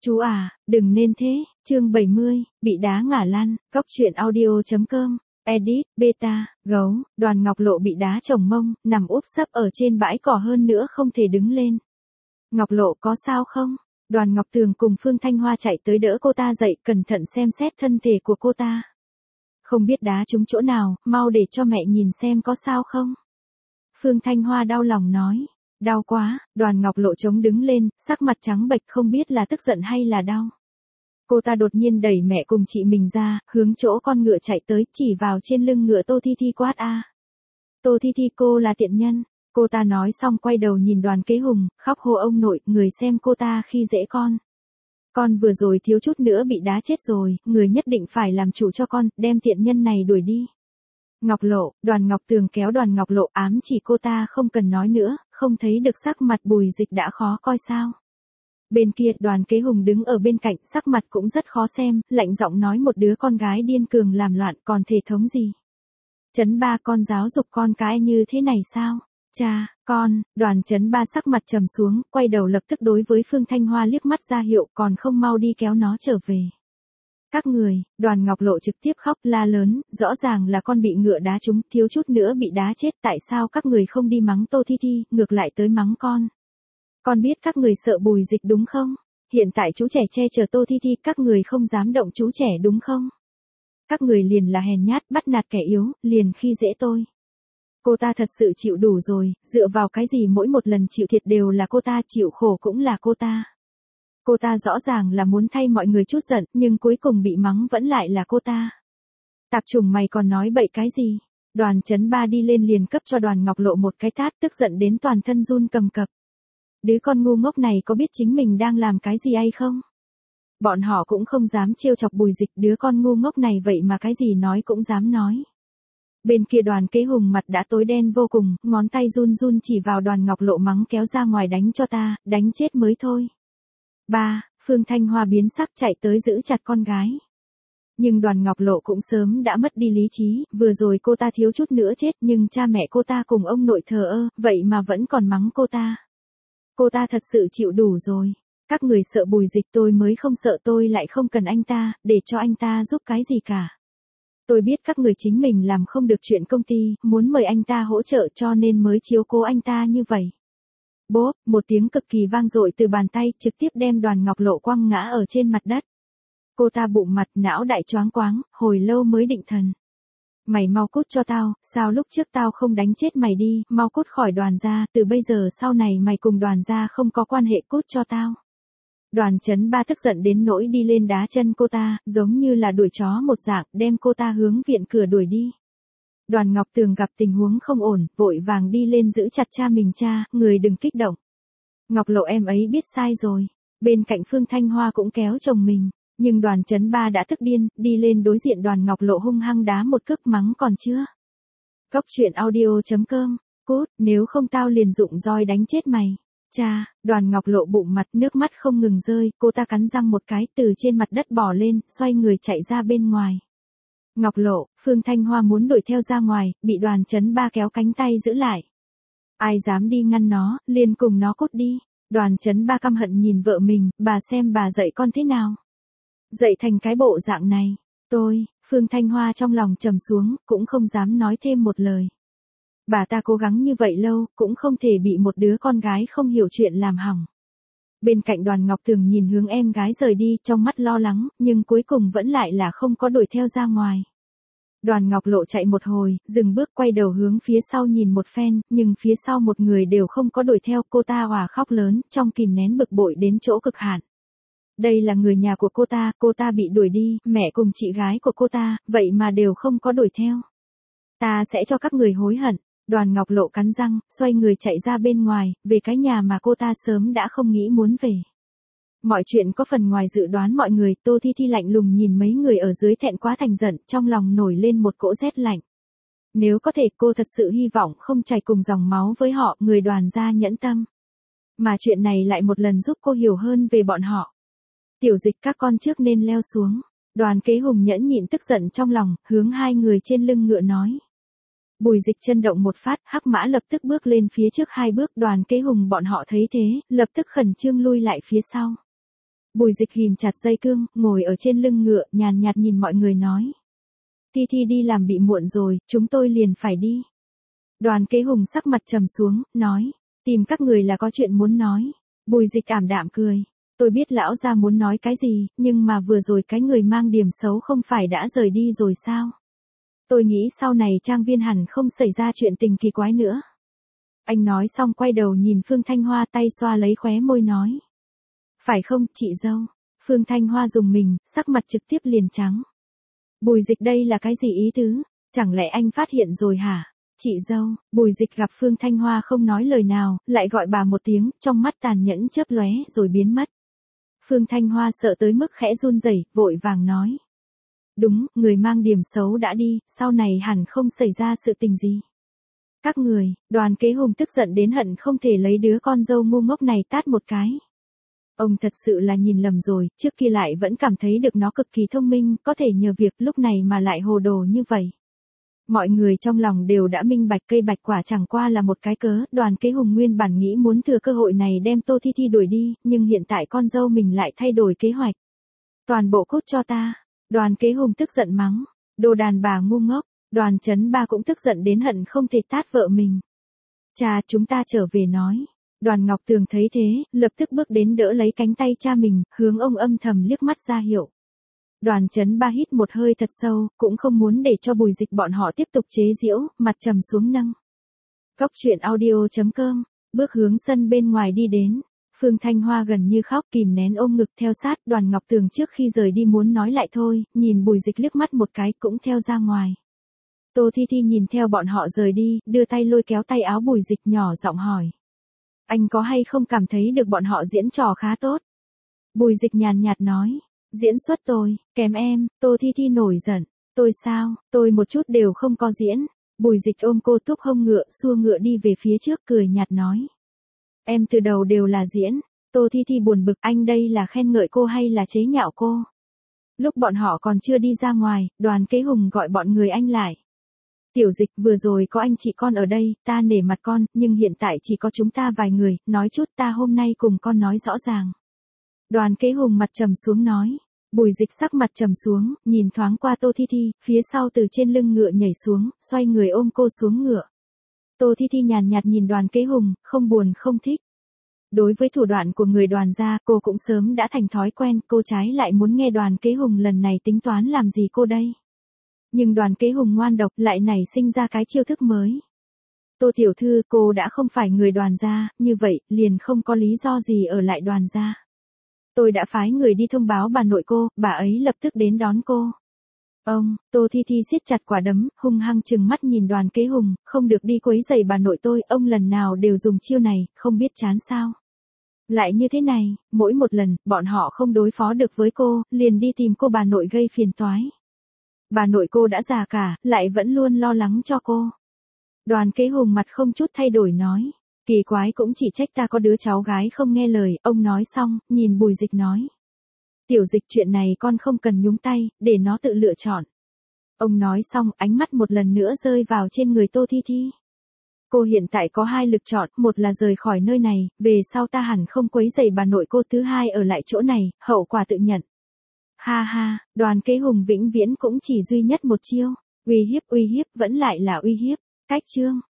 Chú à, đừng nên thế, chương 70, bị đá ngả lăn, góc truyện audio.com, edit, beta, gấu, Đoàn Ngọc Lộ bị đá chồng mông, nằm úp sấp ở trên bãi cỏ hơn nữa không thể đứng lên. Ngọc Lộ có sao không? Đoàn Ngọc Tường cùng Phương Thanh Hoa chạy tới đỡ cô ta dậy, cẩn thận xem xét thân thể của cô ta. Không biết đá trúng chỗ nào, mau để cho mẹ nhìn xem có sao không? Phương Thanh Hoa đau lòng nói. Đau quá, Đoàn Ngọc Lộ chống đứng lên, sắc mặt trắng bệch không biết là tức giận hay là đau. Cô ta đột nhiên đẩy mẹ cùng chị mình ra, hướng chỗ con ngựa chạy tới, chỉ vào trên lưng ngựa Tô Thi Thi quát a. Tô Thi Thi cô là tiện nhân. Cô ta nói xong quay đầu nhìn Đoàn Kế Hùng, khóc hô ông nội, người xem cô ta khi dễ con. Con vừa rồi thiếu chút nữa bị đá chết rồi, người nhất định phải làm chủ cho con, đem tiện nhân này đuổi đi. Ngọc Lộ, Đoàn Ngọc Tường kéo Đoàn Ngọc Lộ ám chỉ cô ta không cần nói nữa, không thấy được sắc mặt Bùi Dịch đã khó coi sao. Bên kia Đoàn Kế Hùng đứng ở bên cạnh, sắc mặt cũng rất khó xem, lạnh giọng nói một đứa con gái điên cường làm loạn còn thể thống gì. Trấn Ba con giáo dục con cái như thế này sao? Cha, con, Đoàn Trấn Ba sắc mặt trầm xuống, quay đầu lập tức đối với Phương Thanh Hoa liếc mắt ra hiệu còn không mau đi kéo nó trở về. Các người, Đoàn Ngọc Lộ trực tiếp khóc la lớn, rõ ràng là con bị ngựa đá trúng, thiếu chút nữa bị đá chết, tại sao các người không đi mắng Tô Thi Thi, ngược lại tới mắng con. Con biết các người sợ Bùi Dịch đúng không? Hiện tại chú trẻ che chở Tô Thi Thi, các người không dám động chú trẻ đúng không? Các người liền là hèn nhát, bắt nạt kẻ yếu, liền khi dễ tôi. Cô ta thật sự chịu đủ rồi, dựa vào cái gì mỗi một lần chịu thiệt đều là cô ta, chịu khổ cũng là cô ta. Cô ta rõ ràng là muốn thay mọi người chút giận, nhưng cuối cùng bị mắng vẫn lại là cô ta. Tạp chủng mày còn nói bậy cái gì? Đoàn Trấn Ba đi lên liền cấp cho Đoàn Ngọc Lộ một cái tát, tức giận đến toàn thân run cầm cập. Đứa con ngu ngốc này có biết chính mình đang làm cái gì hay không? Bọn họ cũng không dám trêu chọc Bùi Dịch, đứa con ngu ngốc này vậy mà cái gì nói cũng dám nói. Bên kia Đoàn Kế Hùng mặt đã tối đen vô cùng, ngón tay run run chỉ vào Đoàn Ngọc Lộ mắng kéo ra ngoài đánh cho ta, đánh chết mới thôi. Phương Thanh Hoa biến sắc chạy tới giữ chặt con gái. Nhưng Đoàn Ngọc Lộ cũng sớm đã mất đi lý trí, vừa rồi cô ta thiếu chút nữa chết nhưng cha mẹ cô ta cùng ông nội thờ ơ, vậy mà vẫn còn mắng cô ta. Cô ta thật sự chịu đủ rồi. Các người sợ Bùi Dịch, tôi mới không sợ, tôi lại không cần anh ta, để cho anh ta giúp cái gì cả. Tôi biết các người chính mình làm không được chuyện công ty, muốn mời anh ta hỗ trợ cho nên mới chiếu cố anh ta như vậy. Bốp, một tiếng cực kỳ vang dội từ bàn tay, trực tiếp đem Đoàn Ngọc Lộ quăng ngã ở trên mặt đất. Cô ta bụng mặt, não đại choáng quáng, hồi lâu mới định thần. Mày mau cút cho tao, sao lúc trước tao không đánh chết mày đi, mau cút khỏi Đoàn gia, từ bây giờ sau này mày cùng Đoàn gia không có quan hệ, cút cho tao. Đoàn Trấn Ba tức giận đến nỗi đi lên đá chân cô ta, giống như là đuổi chó một dạng, đem cô ta hướng viện cửa đuổi đi. Đoàn Ngọc Tường gặp tình huống không ổn, vội vàng đi lên giữ chặt cha mình, cha, người đừng kích động. Ngọc Lộ em ấy biết sai rồi. Bên cạnh Phương Thanh Hoa cũng kéo chồng mình, nhưng Đoàn Trấn Ba đã tức điên, đi lên đối diện Đoàn Ngọc Lộ hung hăng đá một cước mắng còn chưa. Góc truyện audio.com, cút, nếu không tao liền dụng roi đánh chết mày. Cha, Đoàn Ngọc Lộ bụng mặt, nước mắt không ngừng rơi, cô ta cắn răng một cái từ trên mặt đất bò lên, xoay người chạy ra bên ngoài. Ngọc Lộ, Phương Thanh Hoa muốn đuổi theo ra ngoài, bị Đoàn Trấn Ba kéo cánh tay giữ lại. Ai dám đi ngăn nó, liền cùng nó cút đi. Đoàn Trấn Ba căm hận nhìn vợ mình, bà xem bà dạy con thế nào. Dạy thành cái bộ dạng này. Phương Thanh Hoa trong lòng trầm xuống, cũng không dám nói thêm một lời. Bà ta cố gắng như vậy lâu, cũng không thể bị một đứa con gái không hiểu chuyện làm hỏng. Bên cạnh Đoàn Ngọc Tường nhìn hướng em gái rời đi, trong mắt lo lắng, nhưng cuối cùng vẫn lại là không có đuổi theo ra ngoài. Đoàn Ngọc Lộ chạy một hồi, dừng bước quay đầu hướng phía sau nhìn một phen, nhưng phía sau một người đều không có đuổi theo, cô ta òa khóc lớn, trong kìm nén bực bội đến chỗ cực hạn. Đây là người nhà của cô ta bị đuổi đi, mẹ cùng chị gái của cô ta, vậy mà đều không có đuổi theo. Ta sẽ cho các người hối hận. Đoàn Ngọc Lộ cắn răng, xoay người chạy ra bên ngoài, về cái nhà mà cô ta sớm đã không nghĩ muốn về. Mọi chuyện có phần ngoài dự đoán mọi người, Tô Thi Thi lạnh lùng nhìn mấy người ở dưới thẹn quá thành giận, trong lòng nổi lên một cỗ rét lạnh. Nếu có thể cô thật sự hy vọng không chảy cùng dòng máu với họ, người Đoàn gia nhẫn tâm. Mà chuyện này lại một lần giúp cô hiểu hơn về bọn họ. Tiểu Dịch, các con trước nên leo xuống. Đoàn Kế Hùng nhẫn nhịn tức giận trong lòng, hướng hai người trên lưng ngựa nói. Bùi Dịch chân động một phát, hắc mã lập tức bước lên phía trước 2 bước, Đoàn Kế Hùng bọn họ thấy thế, lập tức khẩn trương lui lại phía sau. Bùi Dịch ghìm chặt dây cương, ngồi ở trên lưng ngựa, nhàn nhạt nhìn mọi người nói. Thi Thi đi làm bị muộn rồi, chúng tôi liền phải đi. Đoàn Kế Hùng sắc mặt trầm xuống, nói. Tìm các người là có chuyện muốn nói. Bùi Dịch ảm đạm cười. Tôi biết lão gia muốn nói cái gì, nhưng mà vừa rồi cái người mang điểm xấu không phải đã rời đi rồi sao? Tôi nghĩ sau này trang viên hẳn không xảy ra chuyện tình kỳ quái nữa. Anh nói xong quay đầu nhìn Phương Thanh Hoa, tay xoa lấy khóe môi nói. Phải không, chị dâu? Phương Thanh Hoa dùng mình, sắc mặt trực tiếp liền trắng. Bùi Dịch đây là cái gì ý tứ? Chẳng lẽ anh phát hiện rồi hả? Chị dâu, Bùi Dịch gặp Phương Thanh Hoa không nói lời nào, lại gọi bà một tiếng, trong mắt tàn nhẫn chớp lóe rồi biến mất. Phương Thanh Hoa sợ tới mức khẽ run rẩy, vội vàng nói. Đúng, người mang điểm xấu đã đi, sau này hẳn không xảy ra sự tình gì. Các người, Đoàn Kế Hùng tức giận đến hận không thể lấy đứa con dâu ngu ngốc này tát một cái. Ông thật sự là nhìn lầm rồi, trước kia lại vẫn cảm thấy được nó cực kỳ thông minh, có thể nhờ việc lúc này mà lại hồ đồ như vậy. Mọi người trong lòng đều đã minh bạch cây bạch quả chẳng qua là một cái cớ, Đoàn Kế Hùng nguyên bản nghĩ muốn thừa cơ hội này đem Tô Thi Thi đuổi đi, nhưng hiện tại con dâu mình lại thay đổi kế hoạch. Toàn bộ cút cho ta. Đoàn Kế Hùng tức giận mắng. Đồ đàn bà ngu ngốc. Đoàn Chấn Ba cũng tức giận đến hận không thể tát vợ mình. Cha, chúng ta trở về nói. Đoàn Ngọc Tường thấy thế, lập tức bước đến đỡ lấy cánh tay cha mình, hướng ông âm thầm liếc mắt ra hiệu. Đoàn Chấn Ba hít một hơi thật sâu, cũng không muốn để cho Bùi Dịch bọn họ tiếp tục chế giễu, mặt trầm xuống nâng. Cóc truyện audio.com, bước hướng sân bên ngoài đi đến. Phương Thanh Hoa gần như khóc, kìm nén ôm ngực theo sát. Đoàn Ngọc Tường trước khi rời đi muốn nói lại thôi, nhìn Bùi Dịch liếc mắt một cái cũng theo ra ngoài. Tô Thi Thi nhìn theo bọn họ rời đi, đưa tay lôi kéo tay áo Bùi Dịch nhỏ giọng hỏi. Anh có hay không cảm thấy được bọn họ diễn trò khá tốt? Bùi Dịch nhàn nhạt nói. Diễn xuất tôi, kém em. Tô Thi Thi nổi giận. Tôi sao, tôi một chút đều không có diễn. Bùi Dịch ôm cô thúc hông ngựa, xua ngựa đi về phía trước, cười nhạt nói. Em từ đầu đều là diễn. Tô Thi Thi buồn bực, anh đây là khen ngợi cô hay là chế nhạo cô? Lúc bọn họ còn chưa đi ra ngoài, Đoàn Kế Hùng gọi bọn người anh lại. Tiểu Dịch, vừa rồi có anh chị con ở đây, ta nể mặt con, nhưng hiện tại chỉ có chúng ta vài người, nói chút ta hôm nay cùng con nói rõ ràng. Đoàn Kế Hùng mặt trầm xuống nói. Bùi Dịch sắc mặt trầm xuống, nhìn thoáng qua Tô Thi Thi, phía sau từ trên lưng ngựa nhảy xuống, xoay người ôm cô xuống ngựa. Tô Thi Thi nhàn nhạt nhìn Đoàn Kế Hùng, không buồn không thích. Đối với thủ đoạn của người Đoàn gia, cô cũng sớm đã thành thói quen, cô trái lại muốn nghe Đoàn Kế Hùng lần này tính toán làm gì cô đây. Nhưng Đoàn Kế Hùng ngoan độc lại nảy sinh ra cái chiêu thức mới. Tô tiểu thư, cô đã không phải người Đoàn gia, như vậy, liền không có lý do gì ở lại Đoàn gia. Tôi đã phái người đi thông báo bà nội cô, bà ấy lập tức đến đón cô. Ông, Tô Thi Thi siết chặt quả đấm, hung hăng trừng mắt nhìn Đoàn Kế Hùng, không được đi quấy rầy bà nội tôi, ông lần nào đều dùng chiêu này, không biết chán sao. Lại như thế này, mỗi một lần, bọn họ không đối phó được với cô, liền đi tìm cô bà nội gây phiền toái. Bà nội cô đã già cả, lại vẫn luôn lo lắng cho cô. Đoàn Kế Hùng mặt không chút thay đổi nói. Kỳ quái cũng chỉ trách ta có đứa cháu gái không nghe lời, ông nói xong, nhìn Bùi Dịch nói. Tiểu Dịch, chuyện này con không cần nhúng tay, để nó tự lựa chọn. Ông nói xong, ánh mắt một lần nữa rơi vào trên người Tô Thi Thi. Cô hiện tại có hai lựa chọn, một là rời khỏi nơi này, về sau ta hẳn không quấy rầy bà nội cô, thứ hai ở lại chỗ này, hậu quả tự nhận. Ha ha, Đoàn Kế Hùng vĩnh viễn cũng chỉ duy nhất một chiêu, uy hiếp vẫn lại là uy hiếp. Cách chương